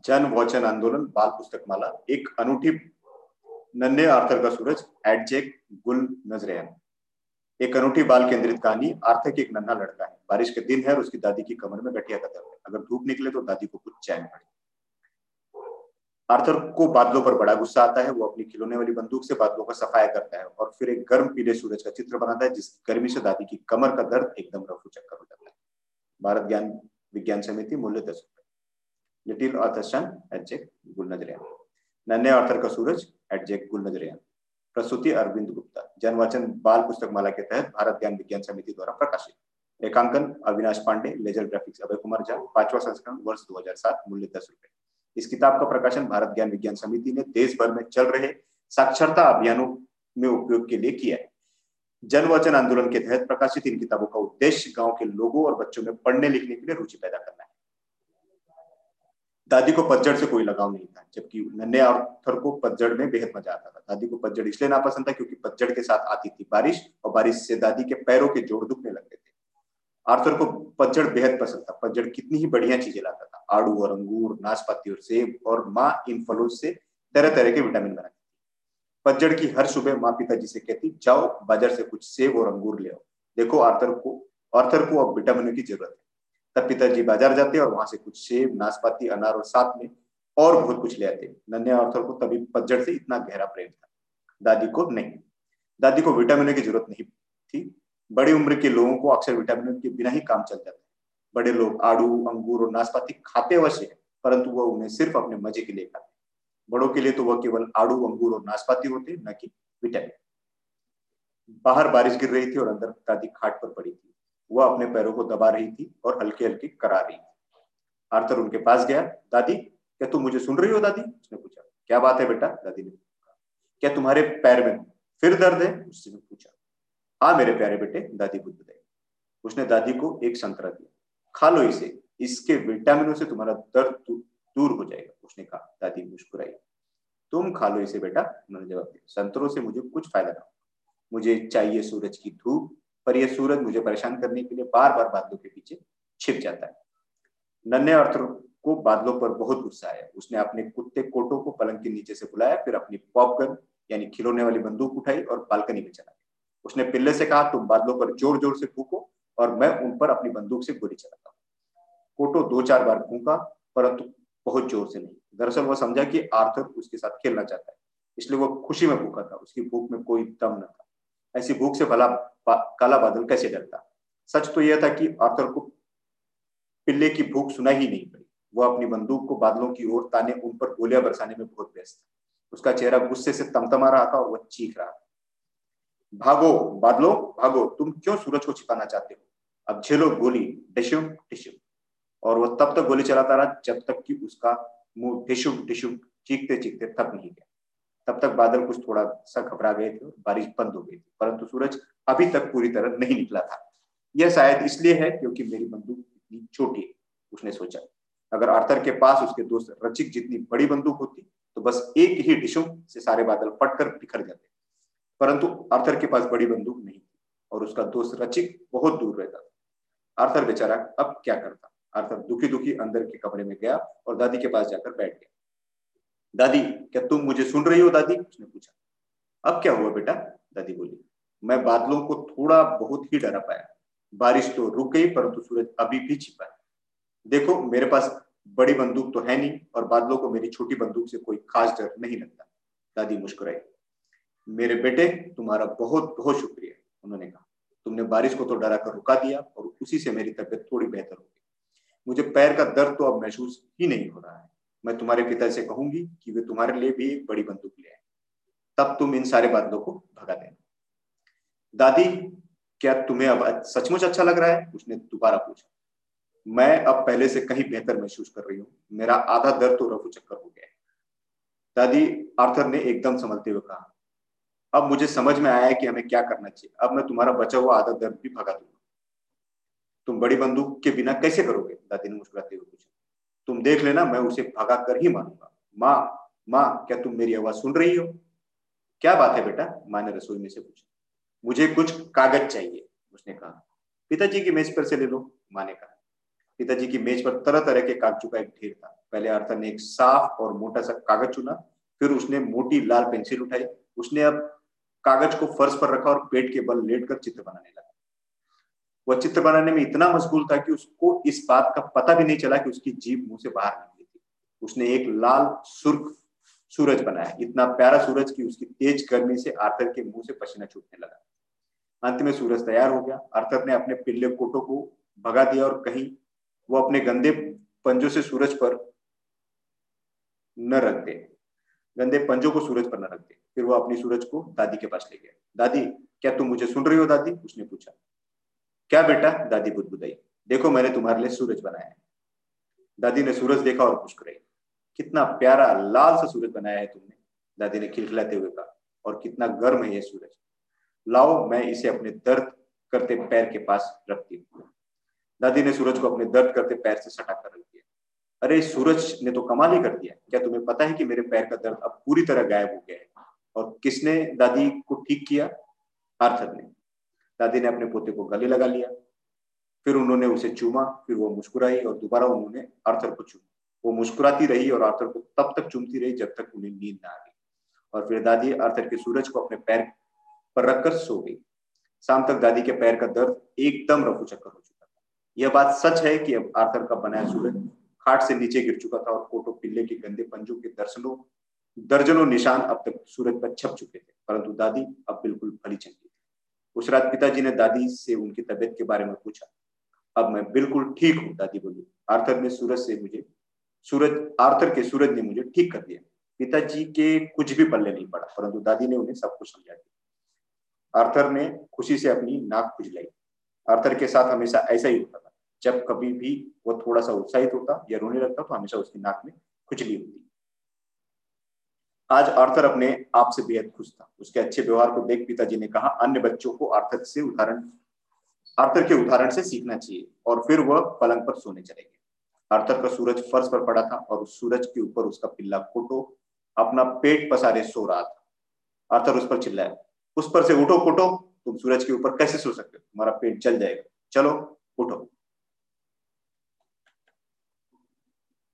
जन वचन आंदोलन बाल पुस्तक माला एक अनूठी नन्हे आर्थर का सूरज एडजेक गुल नजरिया। एक अनूठी बाल केंद्रित कहानी। आर्थर एक नन्हा लड़का है, बारिश के दिन है और उसकी दादी की कमर में गठिया का दर्द है। अगर धूप निकले तो दादी को कुछ चैन पड़े। आर्थर को बादलों पर बड़ा गुस्सा आता है। वो अपनी खिलौने वाली बंदूक से बादलों का सफाया करता है और फिर एक गर्म पीले सूरज का चित्र बनाता है जिसकी गर्मी से दादी की कमर का दर्द एकदम रफू चक्कर हो जाता है। भारत ज्ञान विज्ञान समिति, मूल्य 10 रुपए। लिटिल आर्थर सन एडजेक गुल नजरिया। नन्हे आर्थर का सूरज एडजेक गुल नजरिया। प्रस्तुति अरविंद गुप्ता। जनवाचन बाल पुस्तक माला के तहत भारत ज्ञान विज्ञान समिति द्वारा प्रकाशित। रेखांकन अविनाश पांडे, लेजर ग्राफिक्स अभय कुमार झा। 5वां संस्करण, वर्ष 2007। मूल्य 10 रुपए। इस किताब का प्रकाशन भारत ज्ञान विज्ञान समिति ने देश भर में चल रहे साक्षरता अभियानों में उपयोग के लिए किया है। जनवचन आंदोलन के तहत प्रकाशित इन किताबों का उद्देश्य गांव के लोगों और बच्चों में पढ़ने लिखने के लिए रुचि पैदा करना है। दादी को पतझड़ से कोई लगाव नहीं था, जबकि नन्हे आर्थर को पतझड़ में बेहद मजा आता था। दादी को पतझड़ इसलिए नापसंद था क्योंकि पतझड़ के साथ आती थी बारिश, और बारिश से दादी के पैरों के जोड़ दुखने लगते थे। आर्थर को पतझड़ बेहद पसंद था। पतझड़ कितनी ही बढ़िया चीजें लाता था, आड़ू और अंगूर, नाशपाती और सेब, और माँ इन फलों से तरह तरह के विटामिन बनाती थी। पतझड़ की हर सुबह माँ पिताजी से कहती, जाओ बाजार से कुछ सेब और अंगूर ले आओ, देखो आर्थर को अब विटामिनों की जरूरत है। तब पिताजी बाजार जाते और वहां से कुछ सेब, नाशपाती, अनार और साथ में और बहुत कुछ ले आते। नन्हे आर्थर को तभी पतझड़ से इतना गहरा प्रेम था, दादी को नहीं। दादी को विटामिनों की जरूरत नहीं थी। बड़ी उम्र के लोगों को अक्सर विटामिनों के बिना ही काम चल जाता है। बड़े लोग आड़ू, अंगूर और नाशपाती खाते अवश्य है, परंतु वह उन्हें सिर्फ अपने मजे के लिए खाते। बड़ों के लिए तो वह केवल आड़ू, अंगूर और नाशपाती होते, न कि विटामिन। बाहर बारिश गिर रही थी और अंदर दादी खाट पर पड़ी थी। वह अपने पैरों को दबा रही थी और हल्के हल्के करा रही थी। आर्थर उनके पास गया। दादी, क्या तुम मुझे सुन रही हो दादी? उसने पूछा। क्या बात है बेटा? दादी ने कहा। क्या तुम्हारे पैर में फिर दर्द है? उसने पूछा। हाँ मेरे प्यारे बेटे, दादी बुदबुदाई। उसने दादी को एक संतरा दिया। खा लो इसे, इसके विटामिनों से तुम्हारा दर्द दूर हो जाएगा, उसने कहा। दादी मुस्कुराई। तुम खा लो इसे बेटा, उन्होंने जवाब दिया। संतरों से मुझे कुछ फायदा ना हो, मुझे चाहिए सूरज की धूप, पर यह सूरज मुझे परेशान करने के लिए बार बार बादलों के पीछे छिप जाता है। नन्हे आर्थर को बादलों पर बहुत गुस्सा आया। उसने अपने कुत्ते कोटो को पलंग के नीचे से बुलाया, फिर अपनी पॉपगन यानी खिलौने वाली बंदूक उठाई और बालकनी में चला गया। उसने पिल्ले से कहा, तुम बादलों पर जोर जोर से फूको और मैं उन पर अपनी बंदूक से गोली चलाता हूँ। कोटो 2-4 बार फूंका, परंतु बहुत जोर से नहीं। दरअसल वह समझा कि आर्थर उसके साथ खेलना चाहता है, इसलिए वह खुशी में भूखा था। उसकी भूख में कोई दम न था। ऐसी भूख से भला काला बादल कैसे डरता? सच तो यह था कि आर्थर को पिल्ले की भूख सुनाई ही नहीं पड़ी। वह अपनी बंदूक को बादलों की ओर ताने उन पर गोलियां बरसाने में बहुत व्यस्त था। उसका चेहरा गुस्से से तमतमा रहा था और वह चीख रहा था, भागो बादलों भागो, तुम क्यों सूरज को छिपाना चाहते हो? अब झेलो गोली, डिशुम डिशुम। और वह तब तक गोली चलाता रहा जब तक कि उसका मुंह डिशुम डिशुम चीखते चीखते थक नहीं गया। तब तक बादल कुछ थोड़ा सा घबरा गए थे और बारिश बंद हो गई थी, परंतु सूरज अभी तक पूरी तरह नहीं निकला था। यह शायद इसलिए है क्योंकि मेरी बंदूक इतनी छोटी है, उसने सोचा। अगर आर्थर के पास उसके दोस्त रचिक जितनी बड़ी बंदूक होती तो बस एक ही डिशुम से सारे बादल फटकर बिखर जाते। परंतु आर्थर के पास बड़ी बंदूक नहीं थी और उसका दोस्त रचिक बहुत दूर रहता था। आर्थर बेचारा अब क्या करता? आर्थर दुखी दुखी अंदर के कमरे में गया और दादी के पास जाकर बैठ गया। दादी, क्या तुम मुझे सुन रही हो दादी? उसने पूछा। अब क्या हुआ बेटा? दादी बोली। मैं बादलों को थोड़ा बहुत ही डरा पाया। बारिश तो रुक गई, परंतु सूरज अभी भी छिपा है। देखो मेरे पास बड़ी बंदूक तो है नहीं और बादलों को मेरी छोटी बंदूक से कोई खास डर नहीं लगता। दादी मुस्कुराई। मेरे बेटे, तुम्हारा बहुत बहुत शुक्रिया, उन्होंने कहा। तुमने बारिश को तो डरा कर रुका दिया और उसी से मेरी तबीयत थोड़ी बेहतर हो गई। मुझे पैर का दर्द तो अब महसूस ही नहीं हो रहा है। मैं तुम्हारे पिता से कहूंगी कि वे तुम्हारे लिए भी एक बड़ी बंदूक ले आए, तब तुम इन सारे बादलों को भगा देना। दादी, क्या तुम्हें अब सचमुच अच्छा लग रहा है? उसने दोबारा पूछा। मैं अब पहले से कहीं बेहतर महसूस कर रही हूँ। मेरा आधा दर्द तो रफू चक्कर हो गया है। दादी, आर्थर ने एकदम संभलते हुए कहा, अब मुझे समझ में आया है कि हमें क्या करना चाहिए। अब मैं तुम्हारा बचा हुआ आधा दर्द भी भगा दूंगा। तुम बड़ी बंदूक के बिना कैसे करोगे? दादी ने मुस्कुराते हुए पूछा। तुम देख लेना, मैं उसे भगा कर ही मारूंगा। माँ, माँ, क्या तुम मेरी आवाज सुन रही हो? क्या बात है बेटा? माँ ने रसोई में से पूछा। मुझे कुछ कागज चाहिए, उसने कहा। पिताजी की मेज पर से ले लो, माँ ने कहा। पिताजी की मेज पर तरह तरह के कागजों का एक ढेर था। पहले आर्थर ने एक साफ और मोटा सा कागज चुना, फिर उसने मोटी लाल पेंसिल उठाई। उसने अब कागज को फर्श पर रखा और पेट के बल लेटकर चित्र बनाने लगा। वह चित्र बनाने में इतना मशगूल था कि उसको इस बात का पता भी नहीं चला कि उसकी जीभ मुंह से बाहर निकली थी। उसने एक लाल सुर्ख सूरज बनाया, इतना प्यारा सूरज कि उसकी तेज गर्मी से आर्थर के मुंह से पसीना छूटने लगा। अंत में सूरज तैयार हो गया। आर्थर ने अपने पिल्ले कोटो को भगा दिया और कहीं वो अपने गंदे पंजों से सूरज पर न रख दे, गंदे पंजों को सूरज पर न रख दे। फिर वो अपनी सूरज को दादी के पास ले गया। दादी, क्या तुम मुझे सुन रही हो दादी? उसने पूछा। क्या बेटा? दादी बुदबुदाई। देखो, मैंने तुम्हारे लिए सूरज बनाया है। दादी ने सूरज देखा और मुस्कुराई। कितना प्यारा लाल सा सूरज बनाया है तुमने, दादी ने खिलखिलाते हुए कहा। और कितना गर्म है ये सूरज। लाओ, मैं इसे अपने दर्द करते पैर के पास रखती हूँ। दादी ने सूरज को अपने दर्द करते पैर से सटा कर रख दिया। अरे, सूरज ने तो कमाल ही कर दिया। क्या तुम्हें पता है कि मेरे पैर का दर्द अब पूरी तरह गायब हो गया है? और किसने दादी को ठीक किया? आर्थर ने। दादी ने अपने पोते को गले लगा लिया, फिर उन्होंने उसे चूमा, फिर वो मुस्कुराई और दोबारा उन्होंने आर्थर को चूमा। वो मुस्कुराती रही और आर्थर को तब तक चूमती रही जब तक उन्हें नींद न आ गई। और फिर दादी आर्थर के सूरज को अपने पैर पर रखकर सो गई। शाम तक दादी के पैर का दर्द एकदम रफू चक्कर हो चुका था। यह बात सच है कि अब आर्थर का बनाया सूरज खाट से नीचे गिर चुका था और कोटो पिल्ले के गंदे पंजों के दर्जनों निशान अब तक सूरज पर छप चुके थे, परंतु दादी अब बिल्कुल भली चंगी थी। उस रात पिताजी ने दादी से उनकी तबीयत के बारे में पूछा। अब मैं बिल्कुल ठीक हूँ, दादी बोली। आर्थर के सूरज ने मुझे ठीक कर दिया। पिताजी के कुछ भी पल्ले नहीं पड़ा, परंतु दादी ने उन्हें सब कुछ समझा दिया। आर्थर ने खुशी से अपनी नाक खुजलाई। आर्थर के साथ हमेशा ऐसा ही होता था। जब कभी भी वो थोड़ा सा उत्साहित होता या रोने लगता तो हमेशा उसकी नाक में खुजली होती। आज आर्थर अपने आप से बेहद खुश था। उसके अच्छे व्यवहार को देख पिताजी ने कहा, अन्य बच्चों को आर्थर के उदाहरण से सीखना चाहिए। और फिर वह पलंग पर सोने चले गए। आर्थर का सूरज फर्श पर पड़ा था और उस सूरज के ऊपर उसका पिल्ला कोटो अपना पेट पसारे सो रहा था। आर्थर उस पर चिल्लाया, उस पर से उठो कोटो, तुम सूरज के ऊपर कैसे सो सकते हो? तुम्हारा पेट जल जाएगा। चलो उठो।